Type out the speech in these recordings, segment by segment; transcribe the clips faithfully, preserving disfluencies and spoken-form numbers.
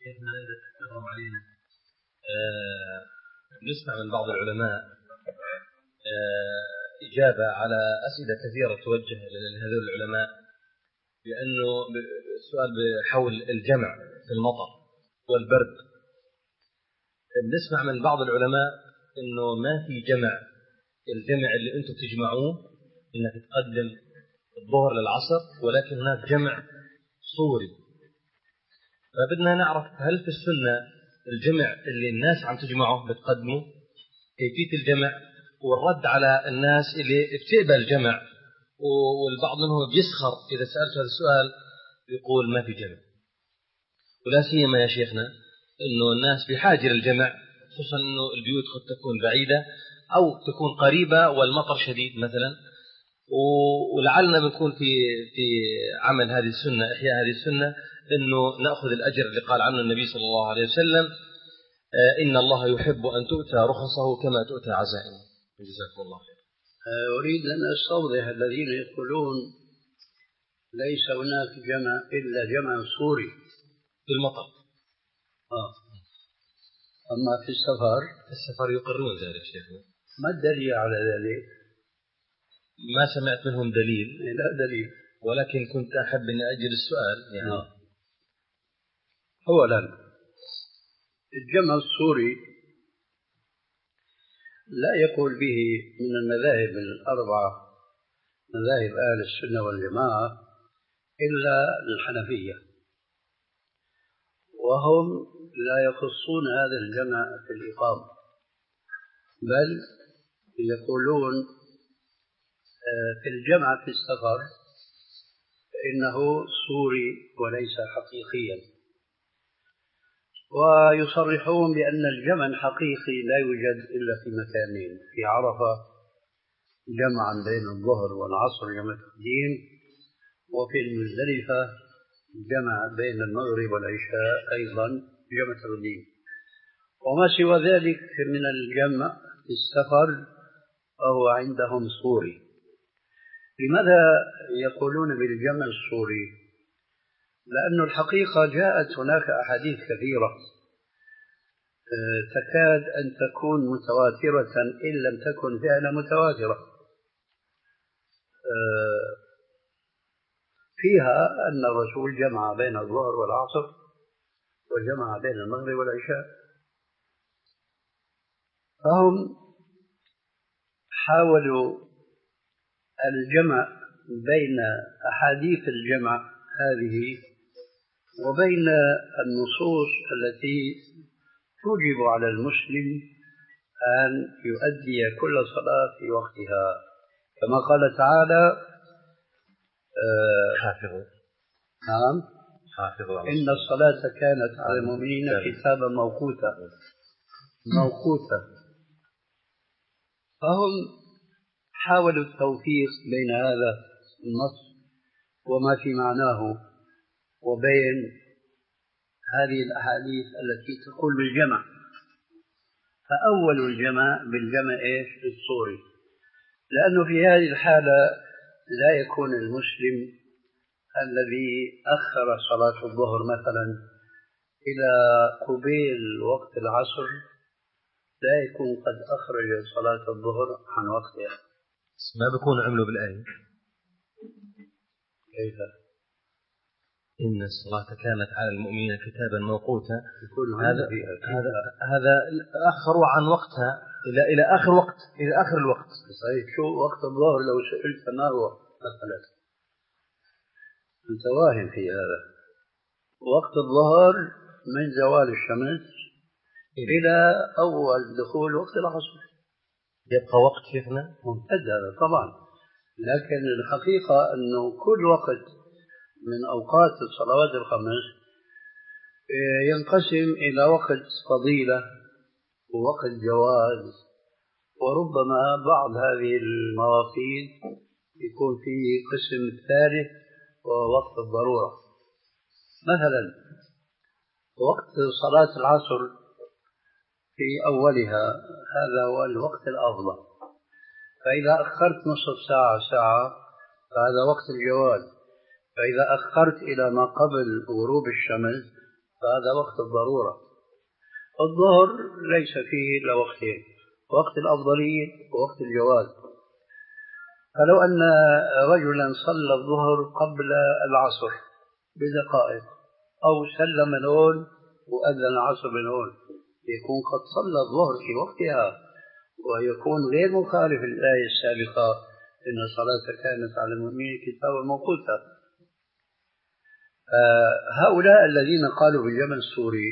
شيخنا إذا تكرم علينا آه نسمع من بعض العلماء آه إجابة على أسئلة كثيرة توجه لهذول العلماء، لأنه السؤال بحول الجمع في المطر والبرد. نسمع من بعض العلماء إنه ما في جمع، الجمع اللي أنتم تجمعوه إنك تقدم الظهر للعصر، ولكن هناك جمع صوري. فبدنا نعرف هل في السنة الجمع اللي الناس عم تجمعه بتقدمه، كيفية الجمع، والرد على الناس اللي بتقبل الجمع والبعض منهم بيسخر إذا سألت هذا السؤال يقول ما في جمع. ولا سيما يا شيخنا إنه الناس بحاجة للجمع، خصوصا إنه البيوت قد تكون بعيدة أو تكون قريبة والمطر شديد مثلا، ولعلنا بنكون في في عمل هذه السنة، إحياء هذه السنة، إنه نأخذ الأجر اللي قال عنه النبي صلى الله عليه وسلم إن الله يحب أن تؤتى رخصه كما تؤتى عزائمه. جزاكم الله خير. أريد أن أستوضح الذين يقولون ليس هناك جمع إلا جمع سوري في المطر. آه. أما في السفر في السفر يقررون ذلك شيخنا. ما الدليل على ذلك؟ ما سمعت منهم دليل. لا دليل، ولكن كنت أحب أن أجل السؤال يعني. آه. أولا الجمع السوري لا يقول به من المذاهب الأربعة، مذاهب أهل السنة والجماعة، إلا الحنفية، وهم لا يخصون هذا الجمع في الإقامة، بل يقولون في الجمع في السفر إنه سوري وليس حقيقيا، ويصرحون بأن الجمع الحقيقي لا يوجد إلا في مكانين: في عرفة جمعا بين الظهر والعصر جمع تقديم، وفي المزدلفة جمع بين المغرب والعشاء أيضا جمع تقديم. وما سوى ذلك من الجمع في السفر فهو عندهم سوري. لماذا يقولون بالجمع السوري؟ لأن الحقيقة جاءت هناك أحاديث كثيرة تكاد أن تكون متواترة إن لم تكن فعلا متواترة، فيها أن الرسول جمع بين الظهر والعصر وجمع بين المغرب والعشاء. فهم حاولوا الجمع بين أحاديث الجمع هذه وبين النصوص التي توجب على المسلم أن يؤدي كل صلاة في وقتها، كما قال تعالى: حافظوا نعم حافظوا إن الصلاة كانت على المؤمنين كتابا موقوتا موقوتا. فهم حاولوا التوفيق بين هذا النص وما في معناه وبين هذه الأحاديث التي تقول بالجمع. فأول الجمع بالجمع إيش؟ الصوري، لأنه في هذه الحالة لا يكون المسلم الذي أخر صلاة الظهر مثلا إلى قبيل وقت العصر لا يكون قد أخرج صلاة الظهر عن وقتها. ما بيكون عملوا بالآية كيف؟ إن الصلاة كانت على المؤمنين كتابا موقوتا. هذا هذا هذا أخروا عن وقتها إلى إلى آخر وقت، إلى آخر الوقت. صحيح. شو وقت الظهر لو سئلت ما هو مثلا؟ أنت واهم في هذا. وقت الظهر من زوال الشمس إلى أول دخول وقت العصر. يبقى وقت شيخنا ممتد هذا طبعا، لكن الحقيقة أنه كل وقت من أوقات الصلوات الخمس ينقسم إلى وقت فضيلة ووقت جواز، وربما بعض هذه المواقيت يكون فيه قسم ثالث وهو وقت الضرورة. مثلا وقت صلاة العصر في أولها هذا هو الوقت الأفضل، فإذا أخرت نصف ساعة ساعة فهذا وقت الجواز، فإذا أخرت إلى ما قبل غروب الشمس فهذا وقت الضرورة. الظهر ليس فيه إلا وقتين، وقت الأفضلية ووقت الجواز. فلو أن رجلا صلى الظهر قبل العصر بدقائق أو سلم من هون وأذن العصر من هون، يكون قد صلى الظهر في وقتها، ويكون غير مخالف الآية السابقة إن الصلاة كانت على المؤمنين كتابا موقوتا. هؤلاء الذين قالوا بالجمع السوري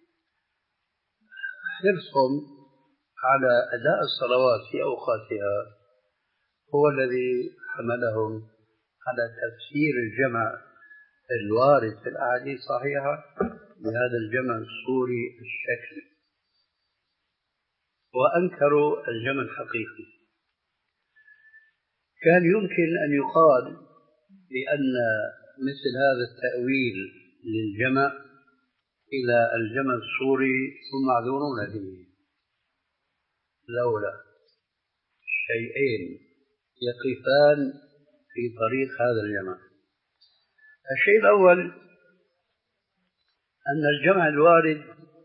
حرصهم على أداء الصلوات في أوقاتها هو الذي حملهم على تفسير الجمع الوارد في الأحاديث الصحيحة بهذا الجمع السوري الشكلي، وأنكروا الجمع الحقيقي. كان يمكن أن يقال بأن مثل هذا التأويل للجمع إلى الجمع السوري هم معذورون به، لولا شيئين يقفان في طريق هذا الجمع. الشيء الأول أن الجمع الوارد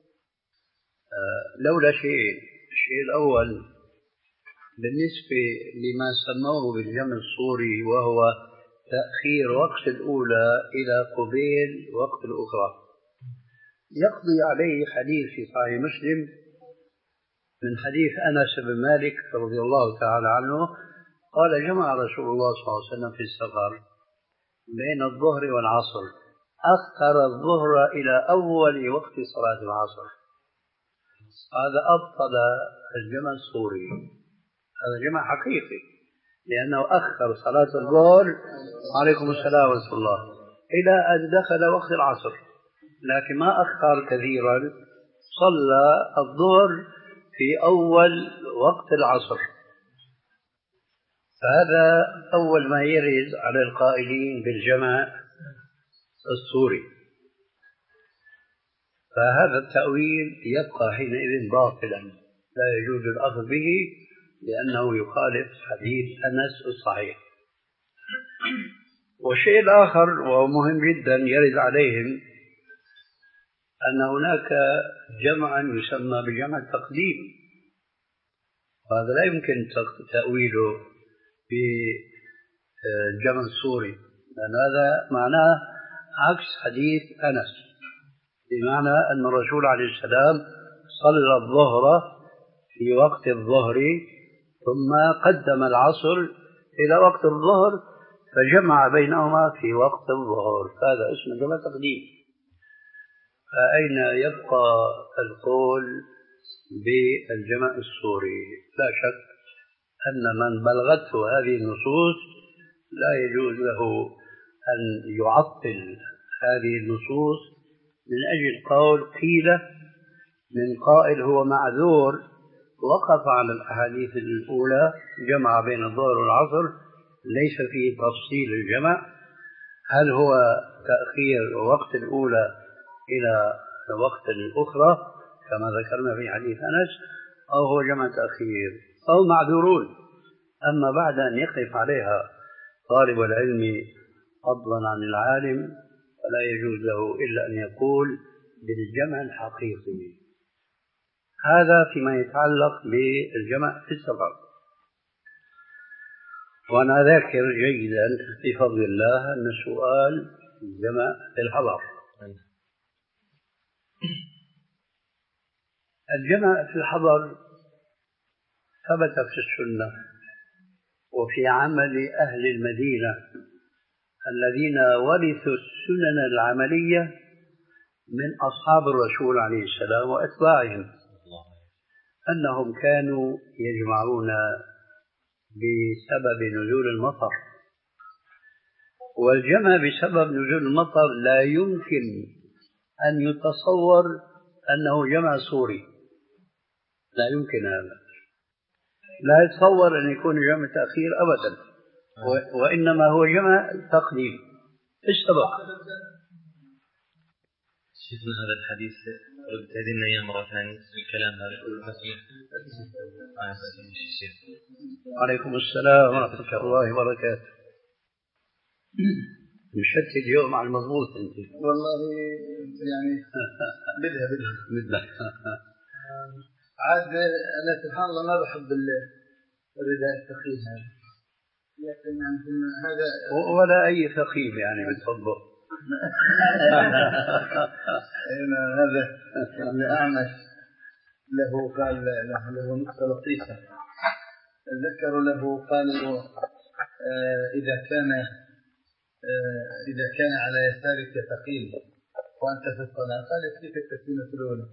لولا شيئين. الشيء الأول بالنسبة لما سموه بالجمع السوري وهو تأخير وقت الأولى إلى قبيل وقت الأخرى، يقضي عليه حديث في صحيح مسلم من حديث أنس بن مالك رضي الله تعالى عنه قال: جمع رسول الله صلى الله عليه وسلم في السفر بين الظهر والعصر، أخر الظهر إلى أول وقت صلاة العصر. هذا أبطل الجمع السوري، هذا جمع حقيقي، لأنه أخر صلاة الظهر عليكم السلام ورحمة الله إلى أن دخل وقت العصر، لكن ما أخر كثيرا، صلى الظهر في أول وقت العصر. فهذا أول ما يرد على القائلين بالجمع السوري. فهذا التأويل يبقى حينئذ باطلا، لا يجوز الأخذ به لأنه يخالف حديث أنس الصحيح. والشيء الآخر وهو مهم جدا يرد عليهم أن هناك جمعا يسمى بجمع التقديم، وهذا لا يمكن تأويله بالجمع السوري، لأن هذا معناه عكس حديث أنس، بمعنى أن الرسول عليه السلام صلى الظهر في وقت الظهر ثم قدم العصر إلى وقت الظهر فجمع بينهما في وقت الظهر، هذا اسمه جمع تقديم. فأين يبقى القول بالجمع السوري؟ لا شك أن من بلغته هذه النصوص لا يجوز له أن يعطل هذه النصوص من أجل قول قيل من قائل هو معذور وقف على الأحاديث الأولى جمع بين الظهر والعصر ليس فيه تفصيل الجمع، هل هو تأخير وقت الأولى إلى وقت الأخرى كما ذكرنا في حديث أنس، أو هو جمع تأخير، أو معذورون. أما بعد أن يقف عليها طالب العلم فضلا عن العالم فلا يجوز له إلا أن يقول بالجمع الحقيقي. هذا فيما يتعلق بالجمع في السفر. وأنا ذاكر جيدا بفضل الله أن السؤال الجمع في الحضر. الجمع في الحضر ثبت في السنة وفي عمل أهل المدينة الذين ورثوا السنن العملية من أصحاب الرسول عليه السلام وأتباعهم أنهم كانوا يجمعون بسبب نزول المطر. والجمع بسبب نزول المطر لا يمكن أن يتصور أنه جمع سوري، لا يمكن هذا، لا يتصور أن يكون جمع تأخير أبدا، وإنما هو جمع تقديم. إيش سبب؟ شفنا هذا الحديث رد هذه أيام مرة ثانية الكلام هذا عليكم السلام ورحمة الله وبركاته. مشتت اليوم على المضبوط أنت. والله يعني بدها بدها بدها عاد أنا سبحان الله ما بحب الرداء الثقيل هذا، لكن هذا ولا أي ثقيل يعني بتفضل. هذا الأعمش له قال له, له نقطة لطيفة ذكروا له قالوا آه إذا كان آه إذا كان على يسارك ثقيل وأنت في الصلاة قال يكفيك التسليمة الأولى.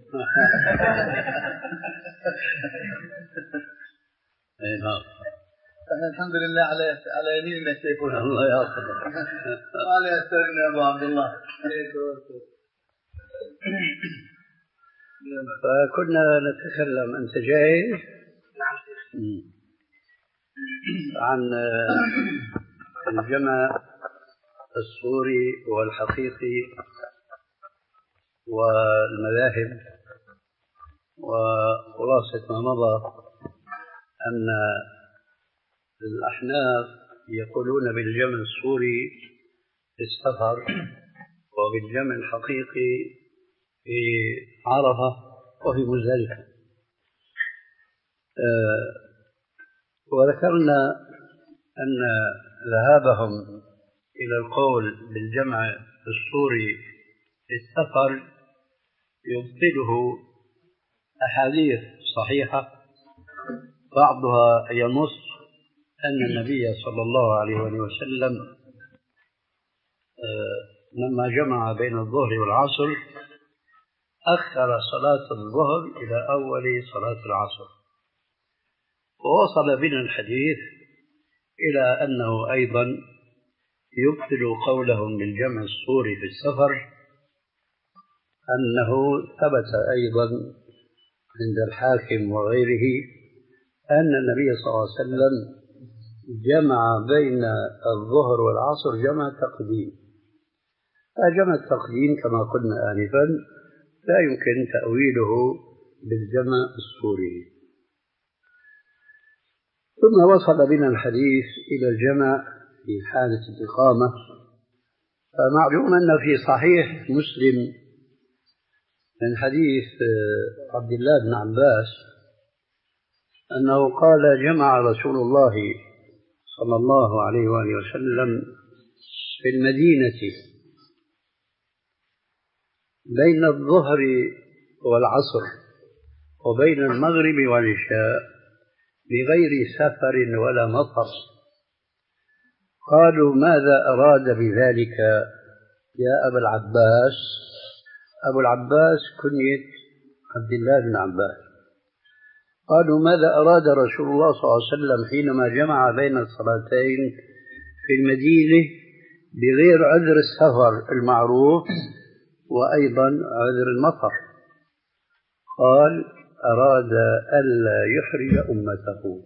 احنا الحمد لله على على يميننا شيخنا. الله يحفظك. وعلى يسارنا أبو عبد الله. فكنا نتكلم، أنت جاهز؟ عن الجمع الصوري والحقيقي والمذاهب، وخلاصة ما مضى أن الأحناف يقولون بالجمع الصوري في السفر وبالجمع الحقيقي في عرفة وفي مزدلفة. أه وذكرنا أن ذهابهم إلى القول بالجمع الصوري في السفر يبطله أحاديث صحيحة بعضها ينص أن النبي صلى الله عليه وسلم لما جمع بين الظهر والعصر أخر صلاة الظهر إلى أول صلاة العصر. ووصل بنا الحديث إلى أنه أيضا يبطل قولهم بالجمع الصوري في السفر، أنه ثبت أيضا عند الحاكم وغيره أن النبي صلى الله عليه وسلم جمع بين الظهر والعصر جمع تقديم. فجمع التقديم كما قلنا آنفا لا يمكن تأويله بالجمع الصوري. ثم وصل بنا الحديث إلى الجمع في حالة الإقامة. فمعلوم أن في صحيح مسلم من حديث عبد الله بن عباس أنه قال جمع رسول الله صلى الله عليه وآله وسلم في المدينة بين الظهر والعصر وبين المغرب والعشاء بغير سفر ولا مطر. قالوا ماذا أراد بذلك يا أبا العباس؟ أبو العباس كنية عبد الله بن عباس. قالوا ماذا أراد رسول الله صلى الله عليه وسلم حينما جمع بين الصلاتين في المدينة بغير عذر السفر المعروف وأيضا عذر المطر؟ قال أراد ألا يحرج أمته.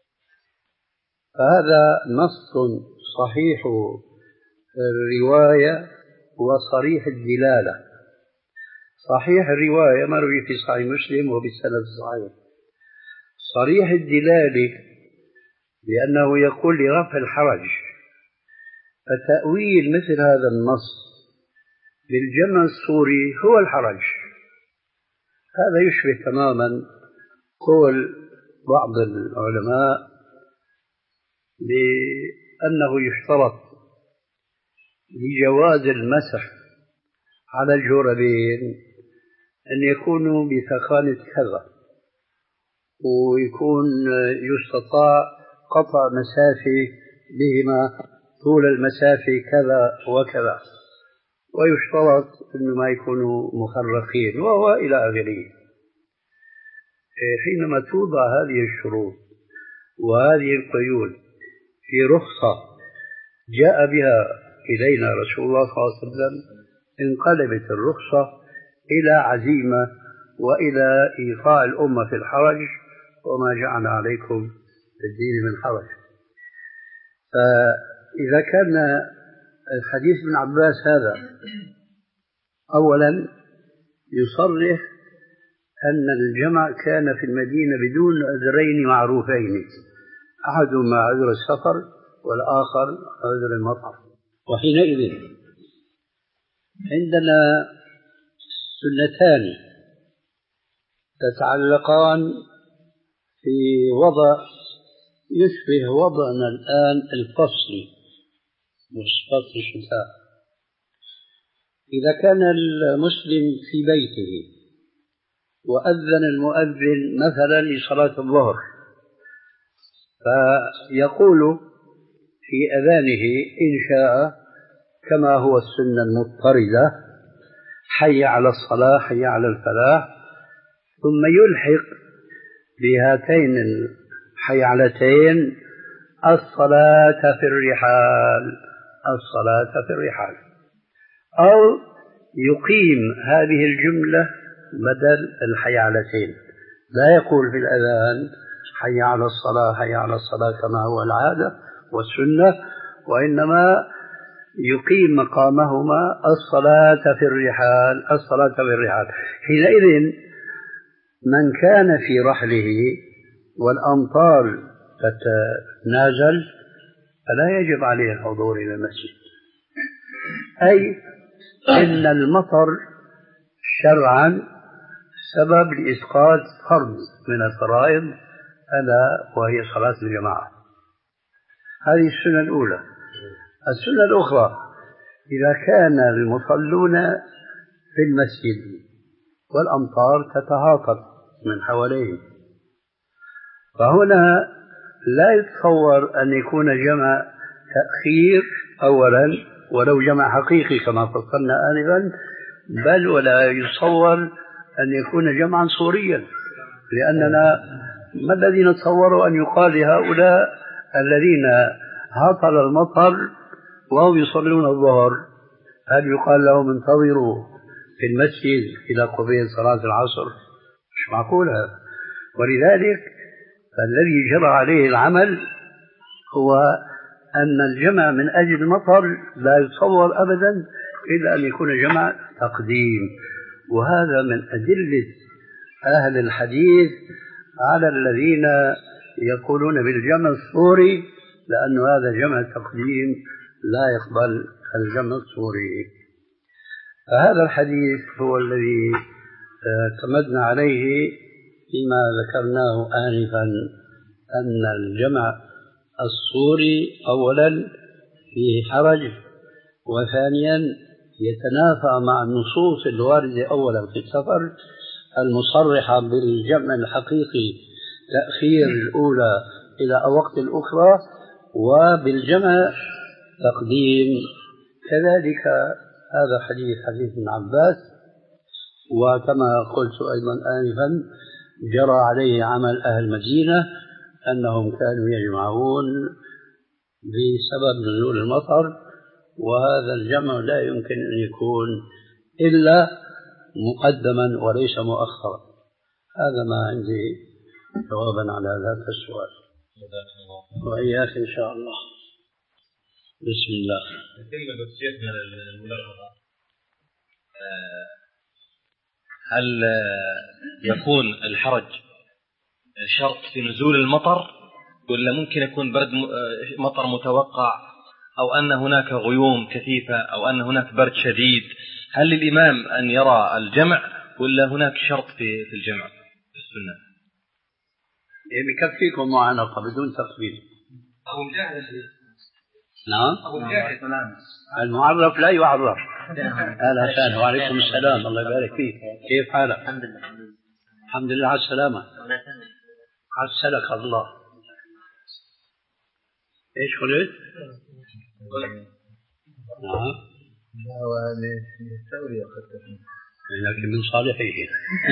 فهذا نص صحيح الرواية وصريح الدلالة. صحيح الرواية مروي في صحيح مسلم وبالسند الصحيح. صريح الدلالة لأنه يقول لرفع الحرج. فتأويل مثل هذا النص بالجمع الصوري هو الحرج. هذا يشبه تماما قول بعض العلماء بأنه يشترط لجواز المسح على الجوربين أن يكونوا بثخانة كذا، ويكون يستطاع قطع مسافة بهما طول المسافة كذا وكذا، ويشترط أنه ما يكونوا مخرقين وهو إلى آخره. حينما توضع هذه الشروط وهذه القيود في رخصة جاء بها إلينا رسول الله صلى الله عليه وسلم انقلبت الرخصة إلى عزيمة وإلى إيقاع الأمة في الحرج، وما جعل عليكم في الدين من حرج. فإذا كان الحديث ابن عباس هذا أولا يصرح أن الجمع كان في المدينة بدون عذرين معروفين، أحدهما عذر السفر والآخر عذر المطر. وحينئذ عندنا سنتان تتعلقان في وضع يشبه وضعنا الآن الفصل، مش فصل الشتاء. إذا كان المسلم في بيته وأذن المؤذن مثلا لصلاة الظهر، فيقول في أذانه إن شاء كما هو السنة المضطردة: حي على الصلاة حي على الفلاح، ثم يلحق بهاتين الحيعلتين: الصلاة في الرحال الصلاة في الرحال، أو يقيم هذه الجملة بدل الحيعلتين، لا يقول في الأذان حي على الصلاة حي على الصلاة كما هو العادة والسنة، وإنما يقيم مقامهما الصلاة في الرحال الصلاة في الرحال. حينئذ من كان في رحله والأمطار تتنازل فلا يجب عليه الحضور إلى المسجد، أي إن المطر شرعا سبب لإسقاط فرض من الفرائض ألا وهي صلاة الجماعة. هذه السنة الأولى. السنة الأخرى: إذا كان المصلون في المسجد والأمطار تتهاطل من حواليهم، فهنا لا يتصور أن يكون جمع تأخير أولا ولو جمع حقيقي كما فصلنا آنفا، بل ولا يتصور أن يكون جمعا صوريا، لأننا ما الذي نتصور أن يقال لهؤلاء الذين هاطل المطر وهم يصلون الظهر؟ هل يقال لهم انتظروا في المسجد إلى قبيل صلاة العصر؟ مش معقول هذا. ولذلك فالذي جرى عليه العمل هو أن الجمع من أجل المطر لا يتصور أبدا إلا أن يكون جمع تقديم، وهذا من أدلة أهل الحديث على الذين يقولون بالجمع الصوري، لأن هذا جمع تقديم لا يقبل الجمع الصوري. فهذا الحديث هو الذي اعتمدنا عليه فيما ذكرناه آنفا، أن الجمع الصوري أولا فيه حرج، وثانيا يتنافى مع النصوص الواردة أولا في السفر المصرحة بالجمع الحقيقي تأخير الأولى إلى وقت الأخرى، وبالجمع تقديم. كذلك هذا حديث حديث ابن عباس، وكما قلت أيضا آنفا جرى عليه عمل أهل المدينة أنهم كانوا يجمعون بسبب نزول المطر، وهذا الجمع لا يمكن أن يكون إلا مقدما وليس مؤخرا. هذا ما عندي جوابا على ذاك السؤال، وإياك إن شاء الله. بسم الله. نكمل شيخنا الملغمة. هل يكون الحرج شرط في نزول المطر، ولا ممكن يكون برد مطر متوقع، أو أن هناك غيوم كثيفة، أو أن هناك برد شديد؟ هل للإمام أن يرى الجمع، ولا هناك شرط في في الجمع في السنة؟ يكفيكم معانقة بدون تقبيل. أبو مجاهد. نعم. أبو مجاهد. المعرف لا يعرف. أهلا وسهلا وعليكم السلام، الله يبارك فيك. كيف حالك؟ الحمد لله. الحمد لله على السلامة. عسلك الله. ايش قلت؟ نعم. لا وهذه التورية قد تكون لكن من صالحيه.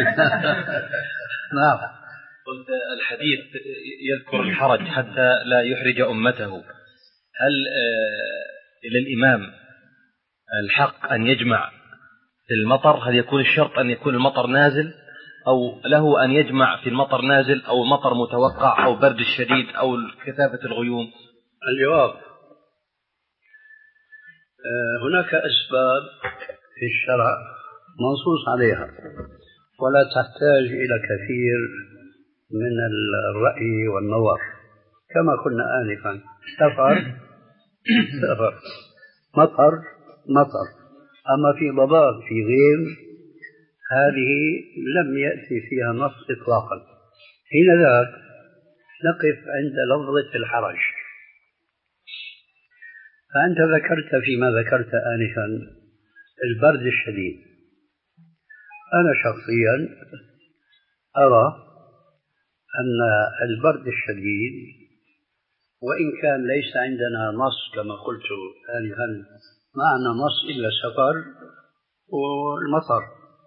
نعم. قلت الحديث يذكر الحرج حتى لا يحرج أمته. هل للإمام الحق أن يجمع في المطر؟ هل يكون الشرط أن يكون المطر نازل، أو له أن يجمع في المطر نازل أو مطر متوقع أو برد الشديد أو كثافة الغيوم؟ الجواب: هناك أسباب في الشرع منصوص عليها، ولا تحتاج إلى كثير من الرأي والنظر. كما قلنا آنفا، سفر سفر مطر مطر. أما في ضباب في غيم هذه لم يأتي فيها نص إطلاقا. حين ذاك نقف عند لفظة الحرج. فأنت ذكرت فيما ذكرت آنفا البرد الشديد. أنا شخصيا أرى أن البرد الشديد وإن كان ليس عندنا نص كما قلت آنفا معنا نص إلا السفر والمطر،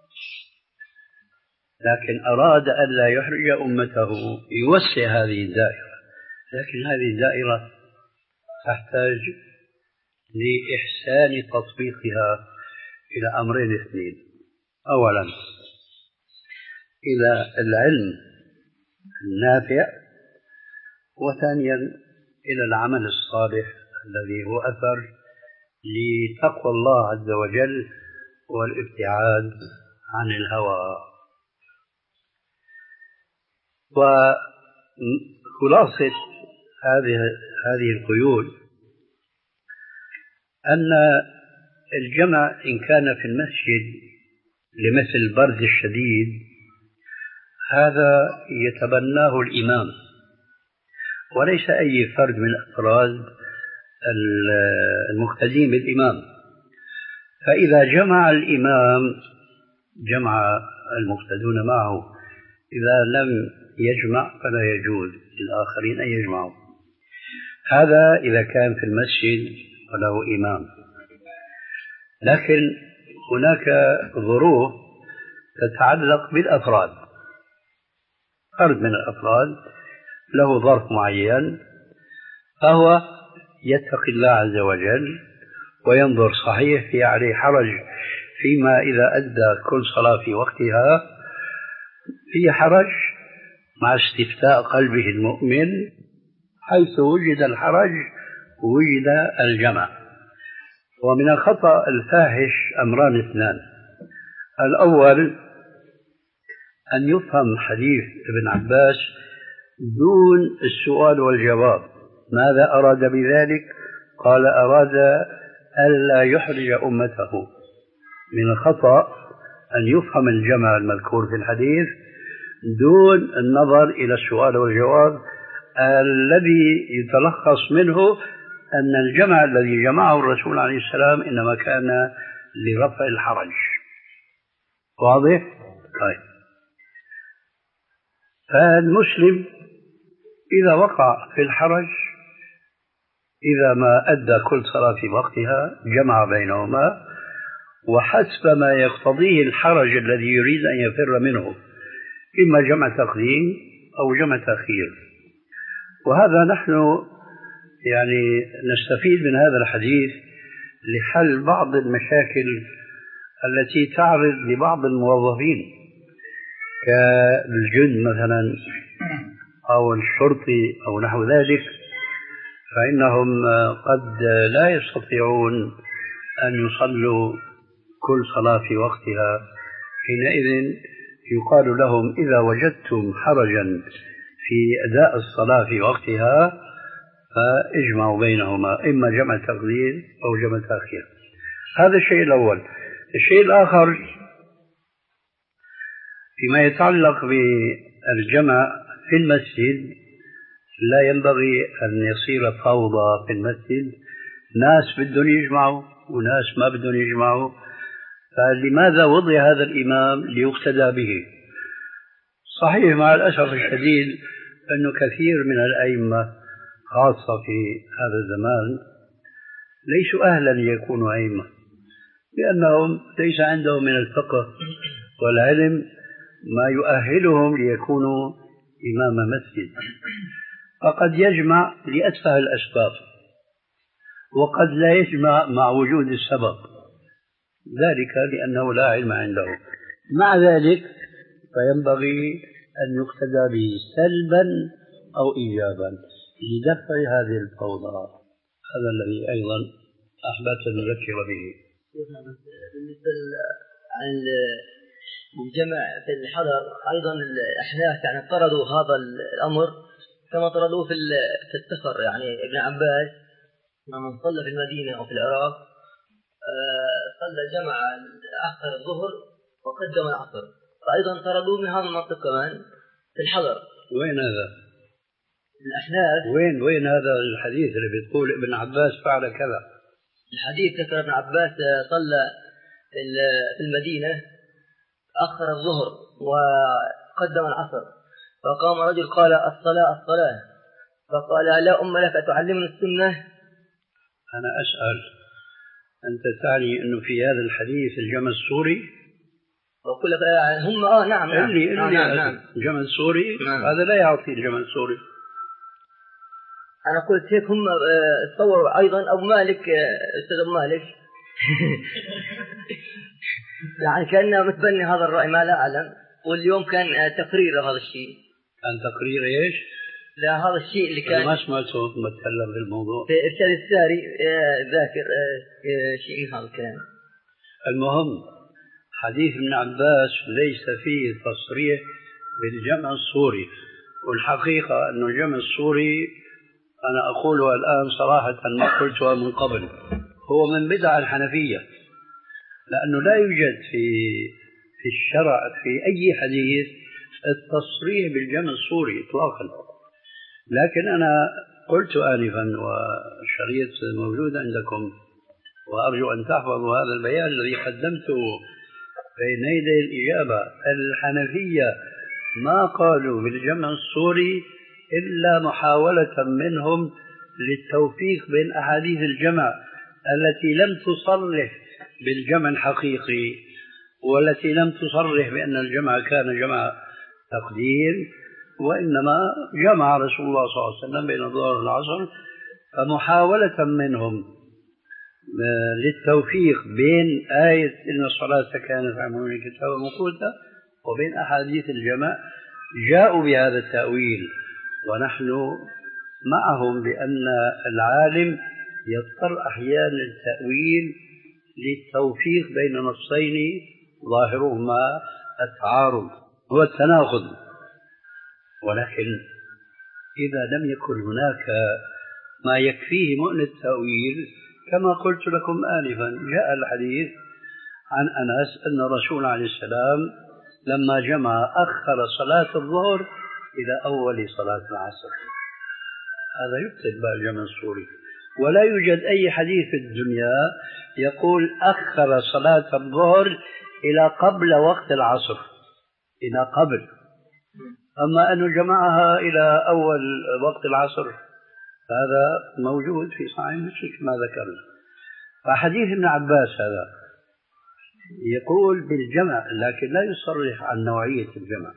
لكن أراد أن لا يحرج أمته يوسع هذه الدائرة. لكن هذه الدائرة تحتاج لإحسان تطبيقها إلى أمرين اثنين: أولا إلى العلم النافع، وثانيا إلى العمل الصالح الذي هو أثر لتقوى الله عز وجل والابتعاد عن الهوى. وخلاصة هذه هذه القيود أن الجمع إن كان في المسجد لمثل البرد الشديد هذا يتبناه الإمام وليس أي فرد من أفراد المقتدين بالإمام. فإذا جمع الإمام جمع المقتدون معه، إذا لم يجمع فلا يجوز للآخرين أن يجمعوا. هذا إذا كان في المسجد وله إمام. لكن هناك ظروف تتعلق بالأفراد. فرد من الأفراد له ظرف معين فهو يتقي الله عز وجل وينظر صحيح في عليه حرج فيما إذا أدى كل صلاة في وقتها، في حرج مع استفتاء قلبه المؤمن. حيث وجد الحرج وجد الجمع. ومن الخطأ الفاحش أمران اثنان: الأول أن يفهم حديث ابن عباس دون السؤال والجواب. ماذا أراد بذلك؟ قال أراد ألا يحرج أمته. من الخطأ أن يفهم الجمع المذكور في الحديث دون النظر إلى السؤال والجواب الذي يتلخص منه أن الجمع الذي جمعه الرسول عليه السلام إنما كان لرفع الحرج. واضح؟ طيب. فالمسلم إذا وقع في الحرج إذا ما أدى كل صلاة في وقتها جمع بينهما وحسب ما يقتضيه الحرج الذي يريد أن يفر منه، إما جمع تقديم أو جمع تأخير. وهذا نحن يعني نستفيد من هذا الحديث لحل بعض المشاكل التي تعرض لبعض الموظفين كالجند مثلا أو الشرطي أو نحو ذلك، فإنهم قد لا يستطيعون أن يصلوا كل صلاة في وقتها. حينئذ يقال لهم إذا وجدتم حرجا في أداء الصلاة في وقتها فاجمعوا بينهما، إما جمع تقديم أو جمع تأخير. هذا الشيء الأول. الشيء الآخر فيما يتعلق بالجمع في المسجد لا ينبغي أن يصير فوضى في المسجد، ناس بدهم يجمعوا وناس ما بدهم يجمعوا. فلماذا وضع هذا الإمام؟ ليقتدى به. صحيح مع الأسف الشديد أنه كثير من الأئمة خاصة في هذا الزمان ليسوا أهلا ليكونوا أئمة، لأنهم ليس عندهم من الفقه والعلم ما يؤهلهم ليكونوا إمام مسجد. فقد يجمع لأتفه الأسباب وقد لا يجمع مع وجود السبب، ذلك لأنه لا علم عنده. مع ذلك فينبغي أن يقتدى به سلبا أو إيجابا لدفع هذه الفوضى. هذا الذي أيضا أحببت أن نذكر به. بالنسبة عن الجمع في الحضر أيضا الأحناف يعني طردوا هذا الأمر كما طردوه في السفر. يعني ابن عباس من صلى في المدينة أو في العراق صلى جمع أخر الظهر وقدم العصر، فأيضا طردوا من هذا المنطق كمان في الحضر. وين هذا؟ الأحناف. وين وين هذا الحديث اللي بتقول ابن عباس فعل كذا؟ الحديث ذكر ابن عباس صلى في المدينة أخر الظهر وقدم العصر، فقام رجل قال الصلاة الصلاة، فقال لا أم لك أتعلمني السنة؟ أنا أسأل، أنت تعني أنه في هذا الحديث الجمع السوري؟ وأقول لك هم آه نعم نعم, اللي نعم, اللي نعم, نعم. الجمع السوري نعم. هذا لا يعطي الجمع السوري. أنا قلت هيك هم تصوروا أيضا أبو مالك أستاذ أبو مالك يعني كأنه متبني هذا الرأي ما لا أعلم، واليوم كان تقرير هذا الشيء. كان تقرير إيش؟ لا هذا الشيء اللي كان ما سمعته متكلم في الموضوع في إرشاد الساري ذاكر شيء من هذا الكلام. المهم حديث ابن عباس ليس فيه تصريح بالجمع السوري، والحقيقة أن الجمع السوري أنا أقولها الآن صراحة ما قلتها من قبل، هو من بدع الحنفية، لأنه لا يوجد في في الشرع في أي حديث التصريح بالجمع السوري إطلاقا. لكن أنا قلت آنفا والشريط موجود عندكم، وأرجو أن تحفظوا هذا البيان الذي قدمته بين يدي الإجابة. الحنفية ما قالوا بالجمع السوري إلا محاولة منهم للتوفيق بين أحاديث الجمع التي لم تصرح بالجمع الحقيقي، والتي لم تصرح بأن الجمع كان جمع تقديم، وإنما جمع رسول الله صلى الله عليه وسلم بين الظهر والعصر. فمحاولة منهم للتوفيق بين آية إن الصلاة كانت على المؤمنين كتابا موقوتا وبين أحاديث الجمع جاءوا بهذا التأويل، ونحن معهم بأن العالم يضطر أحيانا للتأويل للتوفيق بين نصين ظاهرهما التعارض هو التناقض. ولكن إذا لم يكن هناك ما يكفيه مؤن التأويل كما قلت لكم آنفا، جاء الحديث عن أنس أن الرسول عليه السلام لما جمع أخر صلاة الظهر إلى أول صلاة العصر. هذا يكتب بالجمع السوري، ولا يوجد أي حديث في الدنيا يقول أخر صلاة الظهر إلى قبل وقت العصر، إلى قبل. أما أن جمعها إلى أول وقت العصر هذا موجود في صحيح مسلم كما ذكرنا. فحديث ابن عباس هذا يقول بالجمع لكن لا يصرح عن نوعية الجمع.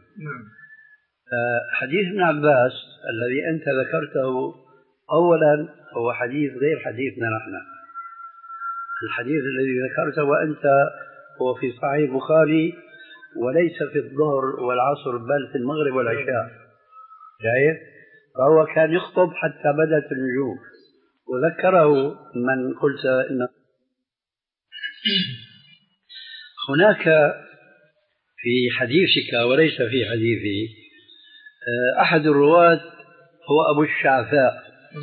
حديث ابن عباس الذي أنت ذكرته أولا هو حديث غير حديثنا نحن. الحديث الذي ذكرته وأنت هو في صحيح البخاري وليس في الظهر والعصر بل في المغرب والعشاء، شايف؟ فهو كان يخطب حتى بدت النجوم، وذكره من قلت إن هناك في حديثك وليس في حديثي أحد الرواة هو أبو الشعثاء،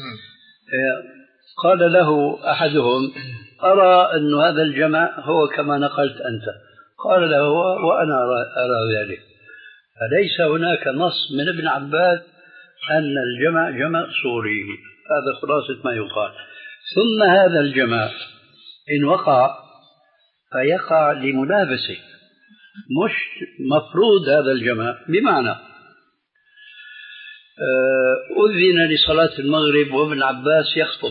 قال له أحدهم أرى أن هذا الجمع هو كما نقلت أنت، قال له وأنا أرى ذلك. فليس هناك نص من ابن عباس أن الجمع جمع سوري، هذا خلاصة ما يقال. ثم هذا الجمع إن وقع فيقع لملابسه، مش مفروض هذا الجمع. بمعنى أذن لصلاة المغرب وابن عباس يخطب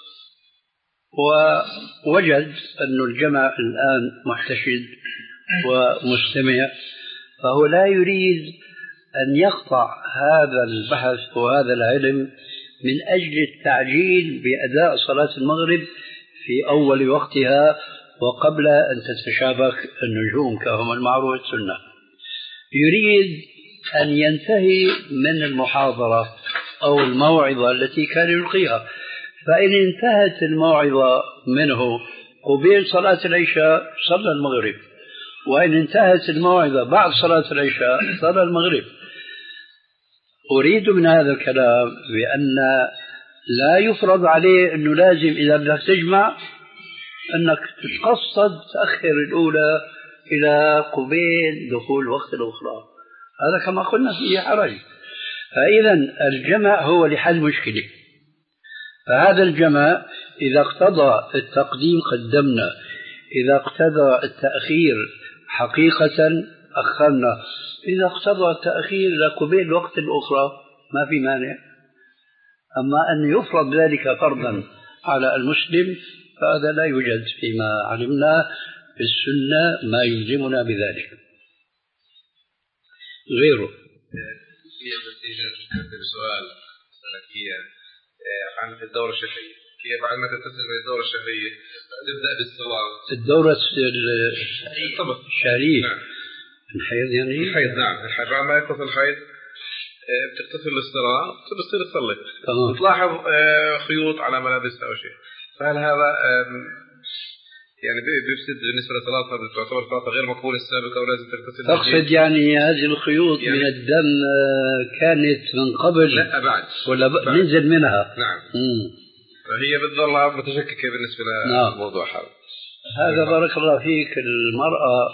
ووجد أن الجمع الآن محتشد ومستمع، فهو لا يريد أن يقطع هذا البحث وهذا العلم من أجل التعجيل بأداء صلاة المغرب في أول وقتها وقبل أن تتشابك النجوم كما المعروف السنة. يريد أن ينتهي من المحاضرة أو الموعظة التي كان يلقيها، فإن انتهت الموعظة منه قبيل صلاة العشاء صلى المغرب، وإن انتهت الموعظة بعد صلاة العشاء صلى المغرب. أريد من هذا الكلام بأن لا يفرض عليه أنه لازم إذا بدك تجمع أنك تتقصد تأخر الأولى إلى قبيل دخول وقت الأخرى، هذا كما قلنا فيه حرج. فإذا الجمع هو لحل مشكلة، فهذا الجمع إذا اقتضى التقديم قدمنا، إذا اقتضى التأخير حقيقة أخرنا، إذا اقتضى التأخير إلى قبيل الوقت الأخرى ما في مانع. أما أن يفرض ذلك فرضا على المسلم فهذا لا يوجد فيما علمنا في السنة ما يلزمنا بذلك غيره. بسؤال سلكيا عن الدورة الشهرية، كيف بعد ما تتصل بالدورة الشهرية تبدأ بالصلاة؟ الدورة الشهرية نعم. الحيض يعني الحيض نعم، الحيض بعد ما يتصل الحيض بتغتسل للصلاة بتصير تصلي، بتلاحظ خيوط على ملابسها أو شيء، فهل هذا يعني بيفسد بالنسبة لصلاتها، تعتبر صلاتها غير مقبولة السابقة ولازم تغتسل؟ أقصد يعني هذه الخيوط يعني من الدم كانت من قبل لا بعد ولا ب... ننزل منها؟ نعم. مم. فهي بتظل متشككة بالنسبة للموضوع نعم. هذا هذا بارك الله فيك. المرأة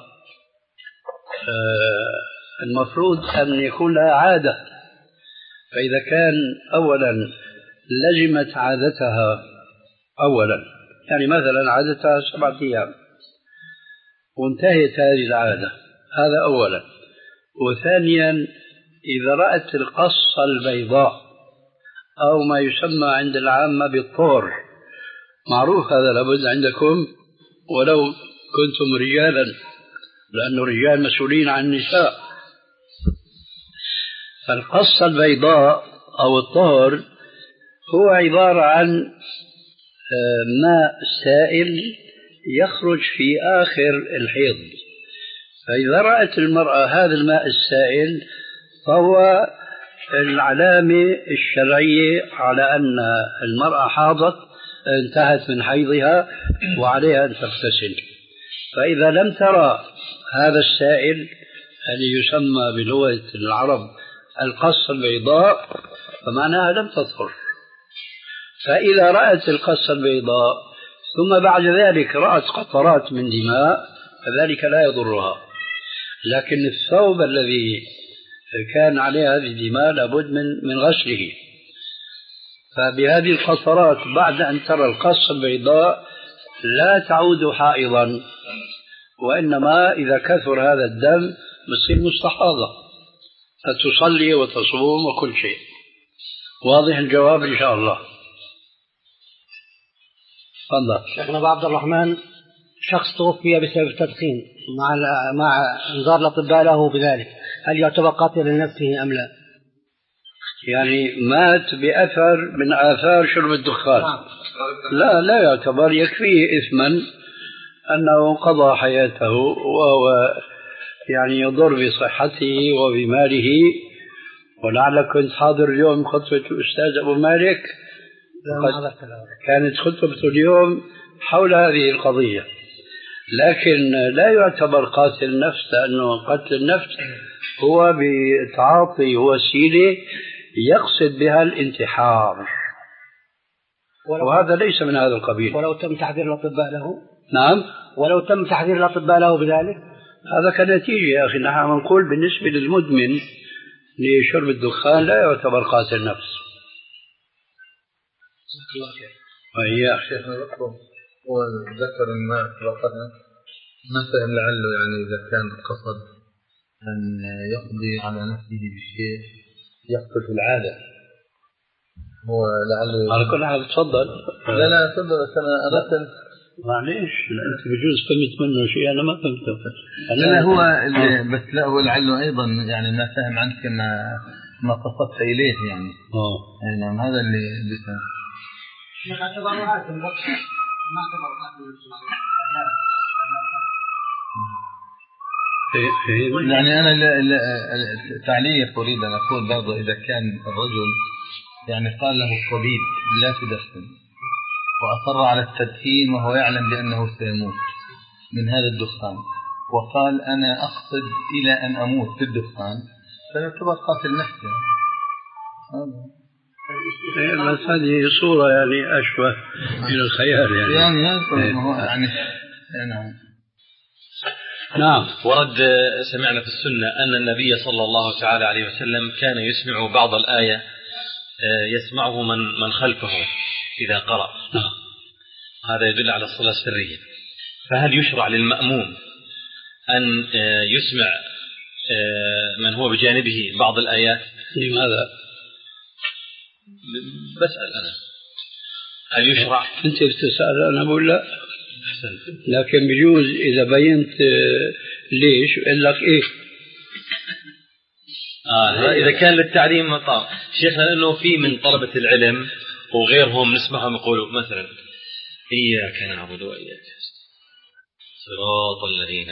آه المفروض أن يكون لها عادة، فإذا كان أولا لزمت عادتها أولا، يعني مثلا عادتها سبعة أيام وانتهت هذه العادة، هذا أولا. وثانيا إذا رأت القصة البيضاء أو ما يسمى عند العامة بالطور، معروف هذا لابد عندكم ولو كنتم رجالا، لأن الرجال مسؤولين عن النساء. فالقصة البيضاء أو الطهر هو عبارة عن ماء سائل يخرج في آخر الحيض، فإذا رأت المرأة هذا الماء السائل فهو العلامة الشرعية على أن المرأة حاضت انتهت من حيضها وعليها أن تغتسل. فإذا لم ترى هذا السائل الذي يسمى بلغة العرب القصة البيضاء فمعناها لم تطهر. فإذا رأت القصة البيضاء ثم بعد ذلك رأت قطرات من دماء فذلك لا يضرها، لكن الثوب الذي كان عليه هذه الدماء لابد من من غسله. فبهذه القطرات بعد أن ترى القصة البيضاء لا تعود حائضا، وإنما إذا كثر هذا الدم بتصير مستحاضة فتصلي وتصوم وكل شيء. واضح الجواب إن شاء الله؟ تفضل. شيخنا أبو عبد الرحمن، شخص توفي بسبب التدخين مع مع انذار الأطباء له بذلك، هل يعتبر قاتل لنفسه أم لا؟ يعني مات بأثر من آثار شرب الدخان؟ لا لا يعتبر، يكفيه إثما أنه قضى حياته وهو يعني يضر بصحته وبماله. ولعلك كنت حاضر اليوم خطبة الأستاذ أبو مالك، كانت خطبته اليوم حول هذه القضية، لكن لا يعتبر قاتل النفس، لأنه قتل النفس هو بتعاطي وسيلة يقصد بها الانتحار، وهذا ليس من هذا القبيل. ولو تم تحذير الأطباء له؟ نعم، ولو تم تحذير الأطباء له بذلك؟ هذا كنتيجة يا أخي. نحن نقول بالنسبة للمدمن لشرب الدخان لا يعتبر قاتل نفس. وهي شيخنا هو ذكر ما ما فهم لعله يعني إذا كان قصد أن يقضي على نفسه بالشيء يقتل في العادة، هو لعله على كل حال. تفضل. لا لا تفضل، بس أنا أردت معليش أنت بجوز فهمت منه شيء أنا ما فهمته. لا هو بس لا هو لعله أيضا يعني ما فهم عنك ما ما قصدت إليه يعني. آه يعني هذا اللي بيسمع. شيخ اعتبر عاقل ما اعتبر عاقل. يعني أنا تعليق أريد أن أقول برضه إذا كان الرجل يعني قال له الطبيب لا تدخن وأصر على التدخين وهو يعلم بأنه سيموت من هذا الدخان، وقال أنا أقصد إلى أن أموت بالدخان، فيعتبر قاتل نفسه. بس هذه صورة يعني أشبه من الخيال يعني يعني هذا يعني نعم. نعم. ورد سمعنا في السنة أن النبي صلى الله تعالى عليه وسلم كان يسمع بعض الآية يسمعه من من خلفه إذا قرأ. نعم. هذا يدل على الصلاة السرية. فهل يشرع للمأموم أن يسمع من هو بجانبه بعض الآيات؟ لماذا؟ بسأل أنا هل يشرع؟ أنت بتسأل أنا بقول لا، لكن بيجوز إذا بينت ليش يقول لك إيه. آه إذا كان للتعليم مطار شيخنا، لأنه في من طلبة العلم وغيرهم نسمعهم يقولوا مثلا إياك نعبد وإياك صراط الذين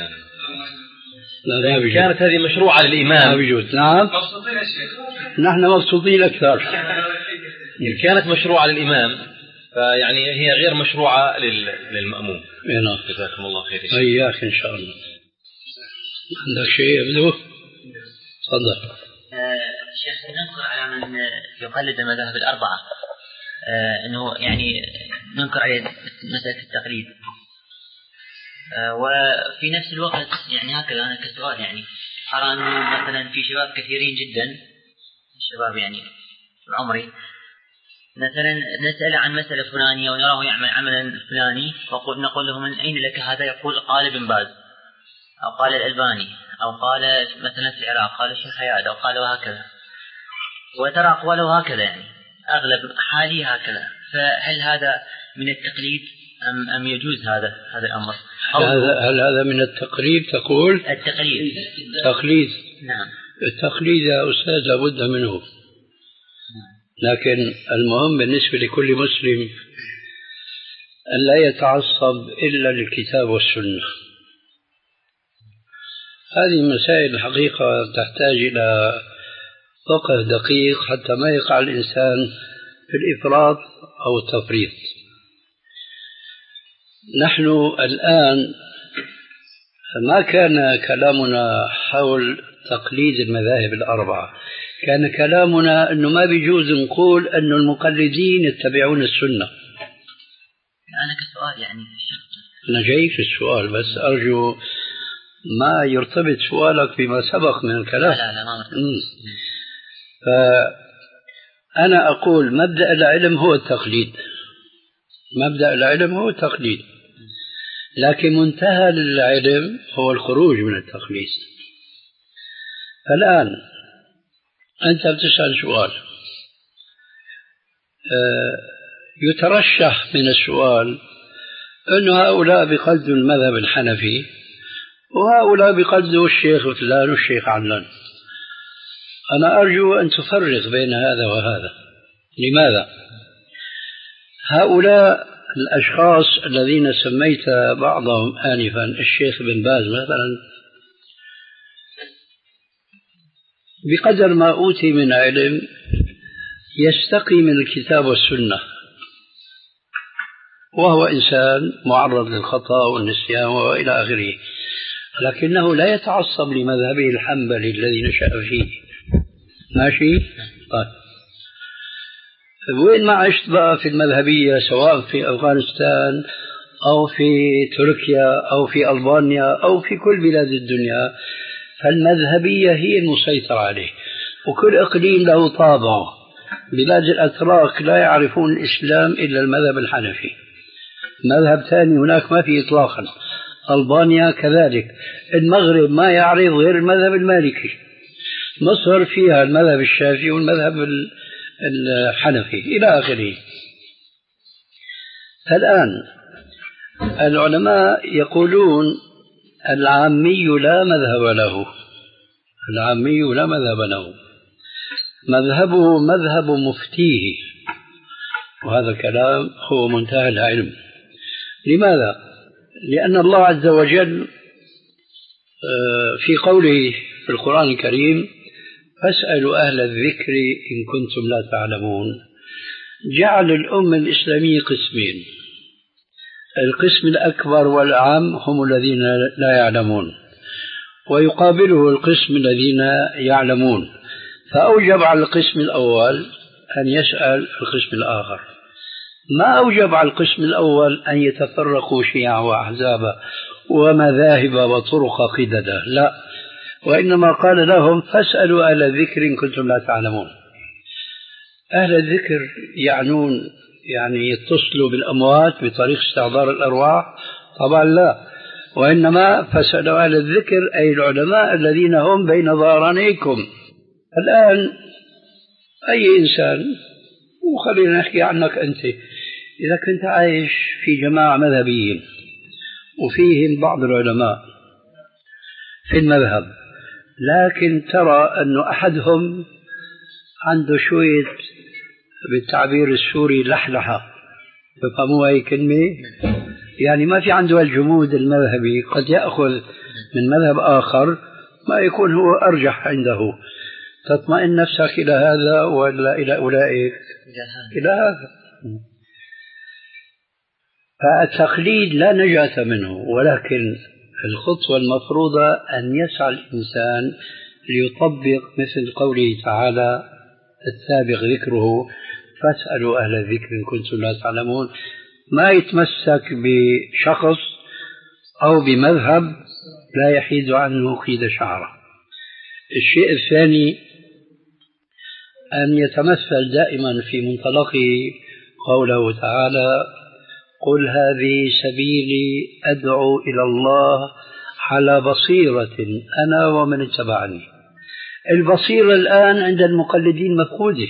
لا كانت هذه مشروعة للإمام. بيجوز. نعم مبسوطين يا شيخ، نحن مبسوطين أكثر. كانت مشروعة للإمام فيعني هي غير مشروعة للمأموم. نعم. جزاكم الله خير. إياك إن شاء الله. عندك شيء يبدو؟ تفضل. شيخ، ننكر على من يقلد المذاهب الأربعة آه أنه يعني ننكر عليه مسألة التقليد، آه وفي نفس الوقت يعني هكذا أنا كسؤال يعني أرى أنه مثلا في شباب كثيرين جدا، الشباب يعني العمري مثلا نسأل عن مسألة فلانية ونراه يعمل عملا فلاني ونقول له من أين لك هذا؟ يقول قال ابن باز أو قال الألباني أو قال مثلا في العراق قال الشيخ حياد أو قال وهكذا، وترى أقواله هكذا يعني أغلب حالي هكذا. فهل هذا من التقليد أم, أم يجوز هذا هذا الأمر؟ هذا هل هذا من التقليد تقول؟ التقليد تقليد. نعم. التقليد يا أستاذ لابد منه، لكن المهم بالنسبة لكل مسلم أن لا يتعصب إلا للكتاب والسنة. هذه مسائل الحقيقة تحتاج إلى فقه دقيق حتى ما يقع الإنسان في الإفراط أو التفريط. نحن الآن ما كان كلامنا حول تقليد المذاهب الأربعة، كان كلامنا أنه ما بيجوز نقول أن المقلدين يتبعون السنة. أنا كسؤال يعني أنا جاي في السؤال بس أرجو ما يرتبط سؤالك بما سبق من الكلام. لا لا ما فأنا أقول مبدأ العلم هو التقليد، مبدأ العلم هو التقليد، لكن منتهى العلم هو الخروج من التقليد. فالآن أنت بتسأل سؤال يترشح من السؤال أن هؤلاء بقلدوا المذهب الحنفي وهؤلاء بقلدوا الشيخ فلان والشيخ علان. أنا أرجو أن تفرق بين هذا وهذا. لماذا؟ هؤلاء الأشخاص الذين سميت بعضهم آنفا الشيخ بن باز مثلا بقدر ما أوتي من علم يستقي من الكتاب والسنة، وهو إنسان معرض للخطأ والنسيان وإلى آخره، لكنه لا يتعصب لمذهبه الحنبلي الذي نشأ فيه. ماشي؟ طيب وين ما عشت بقى في المذهبية سواء في أفغانستان أو في تركيا أو في ألبانيا أو في كل بلاد الدنيا، فالمذهبية هي المسيطرة عليه، وكل إقليم له طابعه. بلاد الأتراك لا يعرفون الإسلام إلا المذهب الحنفي، مذهب ثاني هناك ما في إطلاقا. ألبانيا كذلك، المغرب ما يعرف غير المذهب المالكي، مصر فيها المذهب الشافعي والمذهب الحنفي إلى آخره. الآن العلماء يقولون العامي لا مذهب له، العامي لا مذهب له، مذهبه مذهب مفتيه، وهذا الكلام هو منتهى العلم. لماذا؟ لأن الله عز وجل في قوله في القرآن الكريم فاسألوا أهل الذكر إن كنتم لا تعلمون، جعل الأمة الإسلامية قسمين، القسم الأكبر والأعم هم الذين لا يعلمون، ويقابله القسم الذين يعلمون، فأوجب على القسم الأول أن يسأل القسم الآخر. ما أوجب على القسم الأول أن يتفرقوا شيعا وأحزابا ومذاهب وطرق قددا، لا، وإنما قال لهم فاسألوا أهل الذكر إن كنتم لا تعلمون. أهل الذكر يعنون يعني يتصلوا بالأموات بطريق استحضار الأرواح؟ طبعا لا، وإنما فاسألوا أهل الذكر أي العلماء الذين هم بين ظهرانيكم. الآن أي إنسان، وخلينا نحكي عنك أنت، إذا كنت عايش في جماعة مذهبيين وفيهم بعض العلماء في المذهب، لكن ترى أن أحدهم عنده شوية بالتعبير السوري لحلحة، تفهموا هاي كلمة؟ يعني ما في عنده الجمود المذهبي، قد يأخذ من مذهب آخر ما يكون هو أرجح عنده. تطمئن نفسك إلى هذا ولا إلى أولئك؟ إلى هذا. فالتقليد لا نجاة منه، ولكن الخطوة المفروضة أن يسعى الإنسان ليطبق مثل قوله تعالى السابق ذكره فاسألوا أهل الذكر إن كنتم لا تعلمون، ما يتمسك بشخص أو بمذهب لا يحيد عنه قيد شعره. الشيء الثاني أن يتمثل دائما في منطلقه قوله تعالى قل هذه سبيلي أدعو إلى الله على بصيرة أنا ومن اتبعني. البصيرة الآن عند المقلدين مفقودة،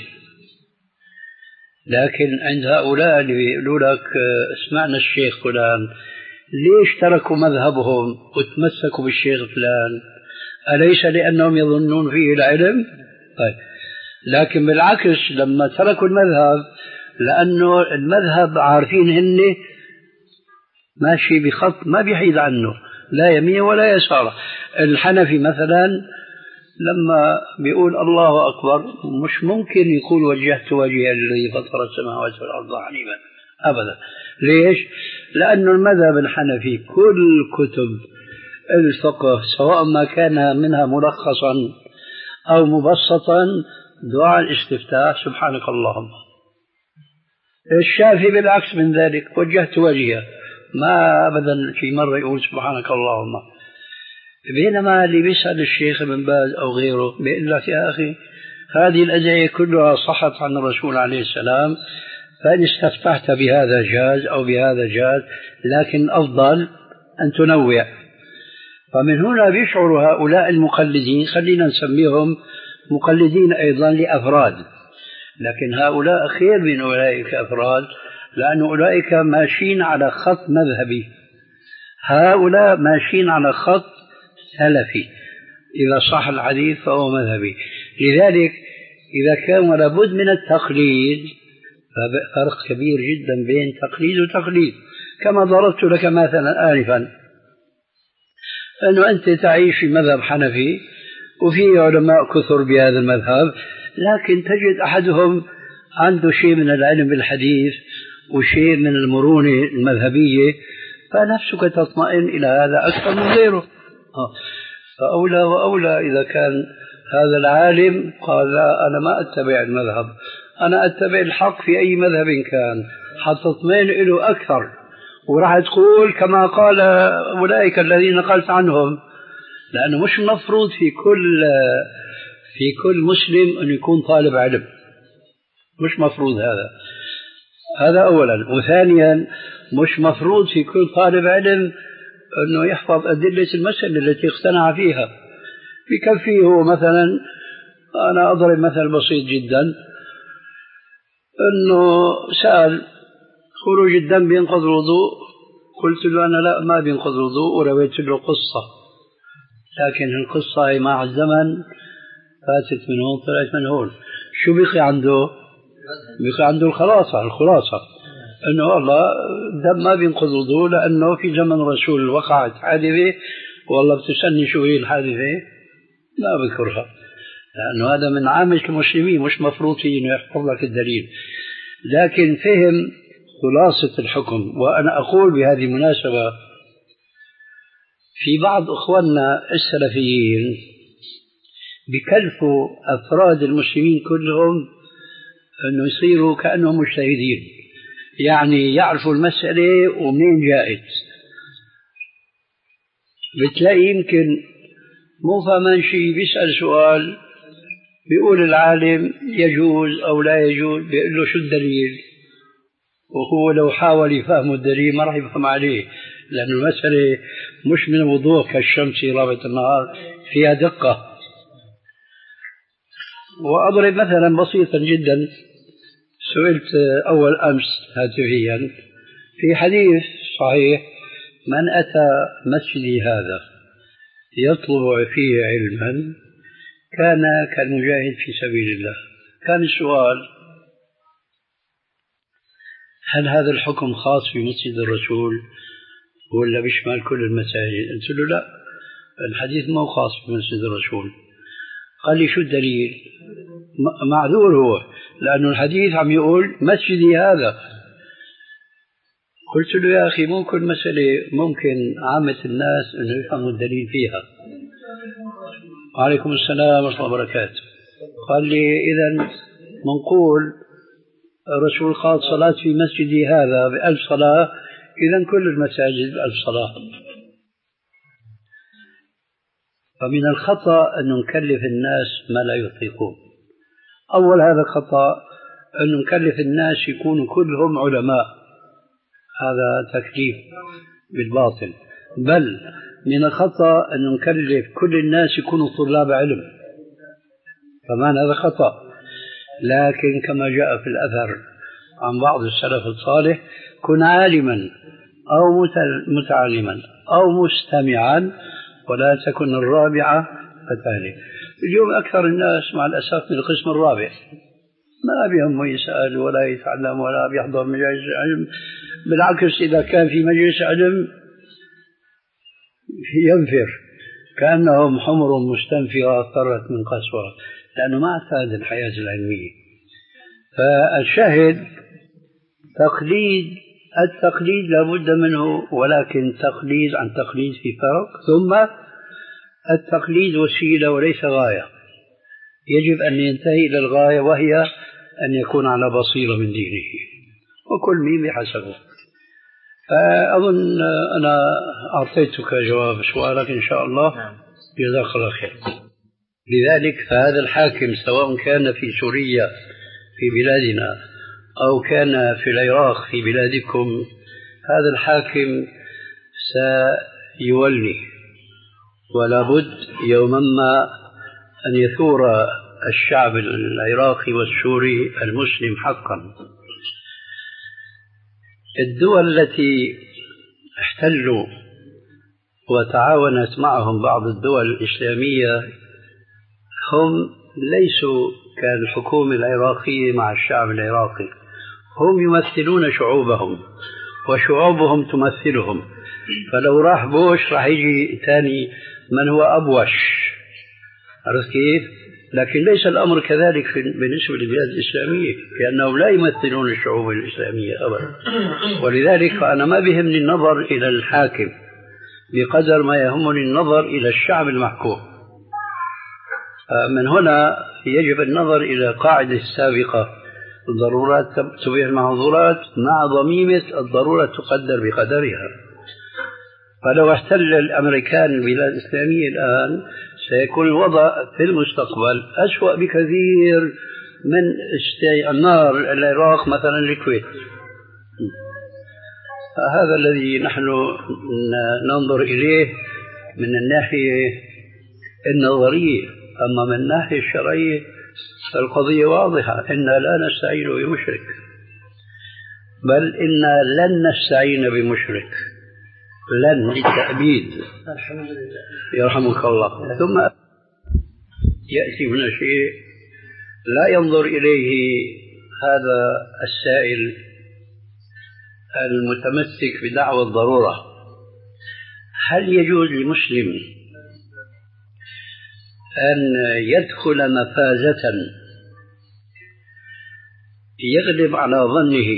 لكن عند هؤلاء اللي يقولوا لك اسمعنا الشيخ فلان، ليش تركوا مذهبهم وتمسكوا بالشيخ فلان؟ أليس لأنهم يظنون فيه العلم؟ طيب، لكن بالعكس لما تركوا المذهب لأنه المذهب عارفين هن ماشي بخط ما بيحيد عنه لا يمين ولا يسار. الحنفي مثلا لما بيقول الله أكبر مش ممكن يقول وجهت وجهي الذي فطر السماوات والأرض حنيفا أبدا. ليش؟ لأنه المذهب الحنفي كل كتب الفقه سواء ما كان منها ملخصا أو مبسطا دعاء الاستفتاح سبحانك اللهم. الشافعي بالعكس من ذلك وجهت وجهي، ما أبدا في مرة يقول سبحانك اللهم. بينما اللي بيسأل الشيخ ابن باز أو غيره بيقول لك يا أخي هذه الأدعية كلها صحت عن الرسول عليه السلام، فإن استفتحت بهذا جاز أو بهذا جاز، لكن أفضل أن تنوع. فمن هنا بيشعر هؤلاء المقلدين، خلينا نسميهم مقلدين أيضا لأفراد، لكن هؤلاء خير من أولئك أفراد، لأن أولئك ماشيين على خط مذهبي، هؤلاء ماشيين على خط سلفي، إذا صح الحديث فهو مذهبي. لذلك إذا كان لابد من التقليد ففرق كبير جدا بين تقليد وتقليد. كما ضربت لك مثلا آنفا أنه أنت تعيش في مذهب حنفي وفي علماء كثر بهذا المذهب، لكن تجد أحدهم عنده شيء من العلم بالحديث وشيء من المرونة المذهبية، فنفسك تطمئن إلى هذا أكثر من غيره. فأولى وأولى إذا كان هذا العالم قال لا أنا ما أتبع المذهب، أنا أتبع الحق في أي مذهب كان، حتطمئن له أكثر، وراح تقول كما قال أولئك الذين نقلت عنهم. لأنه مش مفروض في كل في كل مسلم أن يكون طالب علم، مش مفروض هذا هذا أولا. وثانيا مش مفروض في كل طالب علم أنه يحفظ أدلة المسألة التي اقتنع فيها. بكفيه هو مثلا، أنا أضرب مثل بسيط جدا، أنه سأل خروج الدم بينقض الوضوء، قلت له أنا لا ما بينقض الوضوء، ورويت له قصة، لكن القصة هي مع الزمن فاتت من هون طلعت من هون. شو بقي عنده؟ بقي عنده الخلاصة الخلاصة أنه والله الدم ما بينقض الوضوء لأنه في زمن الرسول وقعت حادثة، والله بتسألني شو هي الحادثة لا بذكرها، لأنه هذا من عامة المسلمين، مش مفروض فيه أنه يحفظ لك الدليل، لكن فهم خلاصة الحكم. وأنا أقول بهذه المناسبة في بعض أخواننا السلفيين بكلفوا أفراد المسلمين كلهم أنه يصيروا كأنهم مجتهدين، يعني يعرفوا المسألة ومنين جاءت. بتلاقي يمكن مو فاهمان شيء، بيسأل سؤال بيقول العالم يجوز أو لا يجوز، بيقول له شو الدليل، وهو لو حاول يفهم الدليل ما راح يفهم عليه، لأن المسألة مش من وضوح كالشمس رابعة النهار، فيها دقة. وأضرب مثلا بسيطا جدا، سئلت أول أمس هاتفيا في حديث صحيح: من أتى مسجدي هذا يطلب فيه علما كان كالمجاهد في سبيل الله. كان السؤال: هل هذا الحكم خاص بمسجد الرسول ولا بيشمل كل المساجد؟ قلت له لا، الحديث مو خاص بمسجد الرسول. قال لي: شو الدليل؟ معذور هو، لأنه الحديث عم يقول مسجدي هذا. قلت له: يا أخي مو كل مسألة ممكن عامة الناس أنه يفهموا الدليل فيها. وعليكم السلام ورحمة الله وبركاته. قال لي: إذا منقول الرسول قال صلاة في مسجدي هذا بألف صلاة، إذا كل المساجد بألف صلاة. فمن الخطأ أن نكلف الناس ما لا يطيقون. أول هذا خطأ، أن نكلف الناس يكونوا كلهم علماء، هذا تكليف بالباطل. بل من الخطأ أن نكلف كل الناس يكونوا طلاب علم، كمان هذا خطأ. لكن كما جاء في الأثر عن بعض السلف الصالح: كن عالما أو متعلما أو مستمعا ولا تكن الرابعة فتالي. اليوم أكثر الناس مع الأسف من القسم الرابع، ما بيهم يسأل ولا يتعلم ولا بيحضر مجالس علم. بالعكس، إذا كان في مجلس علم ينفر كأنهم حمر مستنفرة فرت من قسوة، لأنه ما اعتاد الحياة العلمية. فالشاهد تقليد، التقليد لابد منه، ولكن تقليد عن تقليد في فرق. ثم التقليد وسيلة وليس غاية، يجب أن ينتهي إلى الغاية، وهي أن يكون على بصيرة من دينه، وكل مين بحسبه. فأظن أنا أعطيتك جواب سؤالك إن شاء الله، جزاك الله خير. لذلك فهذا الحاكم سواء كان في سوريا في بلادنا أو كان في العراق في بلادكم، هذا الحاكم سيولي، ولا بد يوما ما أن يثور الشعب العراقي والسوري المسلم حقا. الدول التي احتلوا وتعاونت معهم بعض الدول الإسلامية هم ليسوا كالحكومة العراقية مع الشعب العراقي، هم يمثلون شعوبهم وشعوبهم تمثلهم. فلو راح بوش راح يجي ثاني من هو أبوش، عرفت كيف؟ لكن ليس الأمر كذلك بالنسبة للبلاد الإسلامية، لأنهم لا يمثلون الشعوب الإسلامية أبدا. ولذلك فأنا ما بيهمني النظر إلى الحاكم بقدر ما يهمني النظر إلى الشعب المحكوم. من هنا يجب النظر إلى قاعدة السابقة: الضرورات تبيح المحظورات، مع ضميمة الضرورة تقدر بقدرها. فلو احتل الأمريكان البلاد الإسلامية الآن سيكون الوضع في المستقبل أسوأ بكثير من استعمار العراق مثلا الكويت. هذا الذي نحن ننظر إليه من الناحية النظرية. أما من الناحية الشرعية فالقضية واضحة: إنا لا نستعين بمشرك، بل إنا لن نستعين بمشرك، لن للتأبيد. الحمد لله يرحمك الله. ثم يأتي هنا شيء لا ينظر إليه هذا السائل المتمسك بدعوى الضرورة: هل يجوز لمسلم أن يدخل مفازة يغلب على ظنه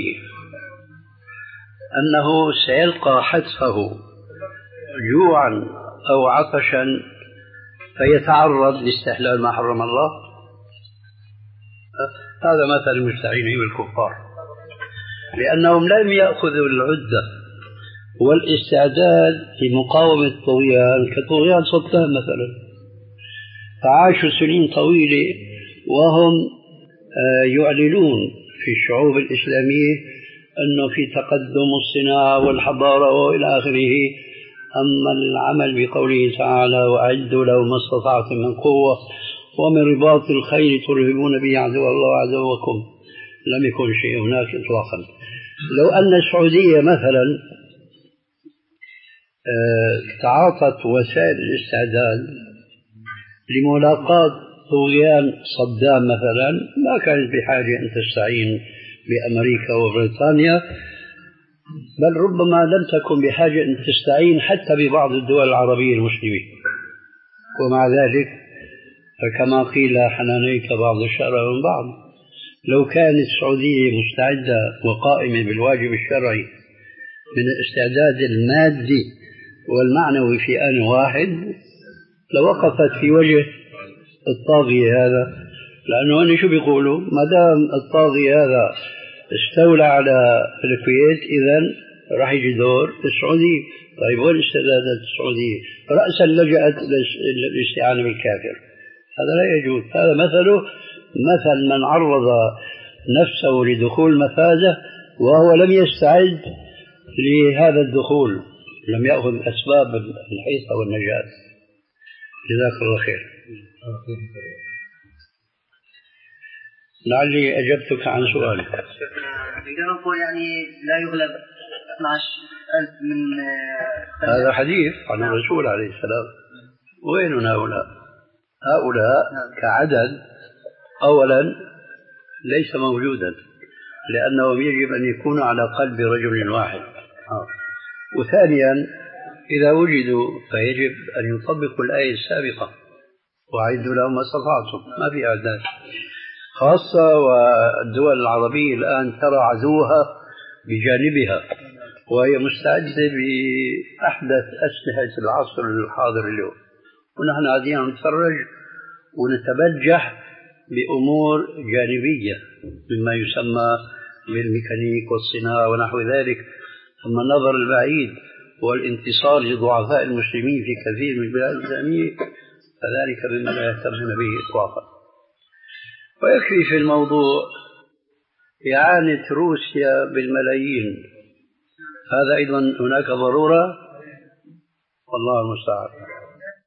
أنه سيلقى حتفه جوعا أو عطشا فيتعرض لاستحلال ما حرم الله؟ هذا مثل المستعينين بالكفار، لأنهم لم يأخذوا العدة والاستعداد لمقاومة الطغيان كطغيان صدام مثلا، فعاشوا سنين طويلة وهم يعلنون في الشعوب الإسلامية أنه في تقدم الصناعة والحضارة وإلى آخره. أما العمل بقوله تعالى وأعدوا لهم ما استطعتم من قوة ومن رباط الخيل ترهبون به عدو الله وعدوكم، لم يكن شيء هناك إطلاقا. لو أن السعودية مثلا تعاطت وسائل الاستعداد لملاقاة طغيان صدام مثلا ما كانت بحاجة أن تستعين بأمريكا وبريطانيا، بل ربما لم تكن بحاجة أن تستعين حتى ببعض الدول العربية المسلمة. ومع ذلك فكما قيل حنانيك بعض الشر من بعض، لو كانت السعودية مستعدة وقائمة بالواجب الشرعي من الاستعداد المادي والمعنوي في آن واحد لوقفت في وجه الطاغية هذا، لأنه هن شو بيقولوا؟ ما دام الطاغية هذا استولى على الكويت إذن راح يجي دور السعودية. طيب وين استعدادات السعودية؟ رأسا لجأت للاستعانة بالكافر، هذا لا يجوز. هذا مثله مثل من عرض نفسه لدخول مفازة وهو لم يستعد لهذا الدخول، لم يأخذ أسباب الحيطة والنجاة. جزاك الله خير. لعلي أجبتك عن سؤالك. نقدر نقول يعني لا يغلب اثني عشر ألف من هذا حديث عن الرسول عليه السلام. وين هؤلاء؟ هؤلاء كعدد أولا ليس موجودا، لأنهم يجب أن يكونوا على قلب رجل واحد. وثانيا إذا وجدوا فيجب أن يطبقوا الآية السابقة وأعدوا لهم ما استطعتم، ما في أعداد. خاصة والدول العربية الآن ترى عدوها بجانبها وهي مستعدة بأحدث أسلحة العصر الحاضر اليوم، ونحن قاعدين نتفرج ونتبجح بأمور جانبية مما يسمى بالميكانيك والصناعة ونحو ذلك. أما النظر البعيد والانتصار لضعفاء المسلمين في كثير من البلاد الإسلامية فذلك مما لا يهتمون به إطلاقا. ويكفي في الموضوع إعانة روسيا بالملايين، هذا أيضا هناك ضرورة، والله المستعان.